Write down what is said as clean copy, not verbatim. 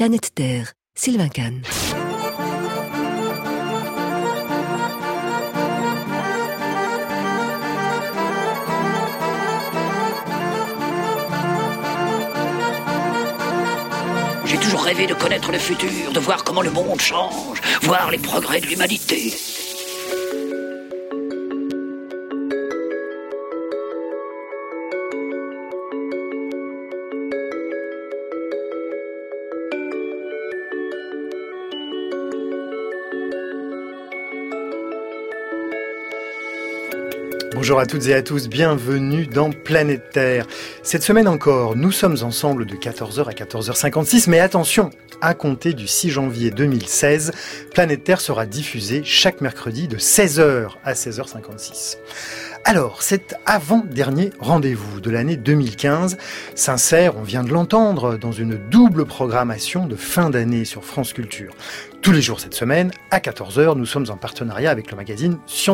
Planète Terre, Sylvain Kahn. J'ai toujours rêvé de connaître le futur, de voir comment le monde change, voir les progrès de l'humanité. Bonjour à toutes et à tous, bienvenue dans Planète Terre. Cette semaine encore, nous sommes ensemble de 14h à 14h56, mais attention, à compter du 6 janvier 2016, Planète Terre sera diffusée chaque mercredi de 16h à 16h56. Alors, cet avant-dernier rendez-vous de l'année 2015 s'insère, on vient de l'entendre, dans une double programmation de fin d'année sur France Culture. Tous les jours cette semaine, à 14h, nous sommes en partenariat avec le magazine Science